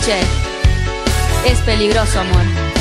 Che, es peligroso, amor.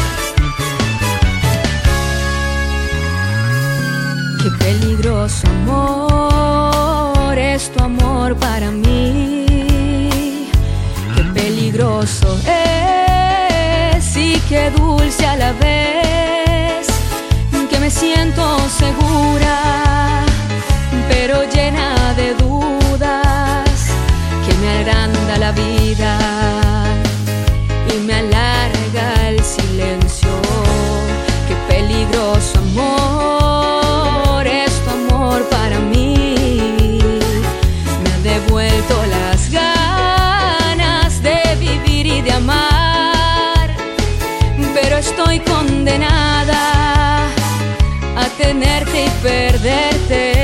Qué peligroso amor es tu amor para mí. Qué peligroso es y qué dulce a la vez. Que me siento segura, pero llena de dudas, que me agranda la vida y me alarga el silencio. Qué peligroso amor es tu amor para mí. Me ha devuelto las ganas de vivir y de amar, pero estoy condenada a tenerte y perderte.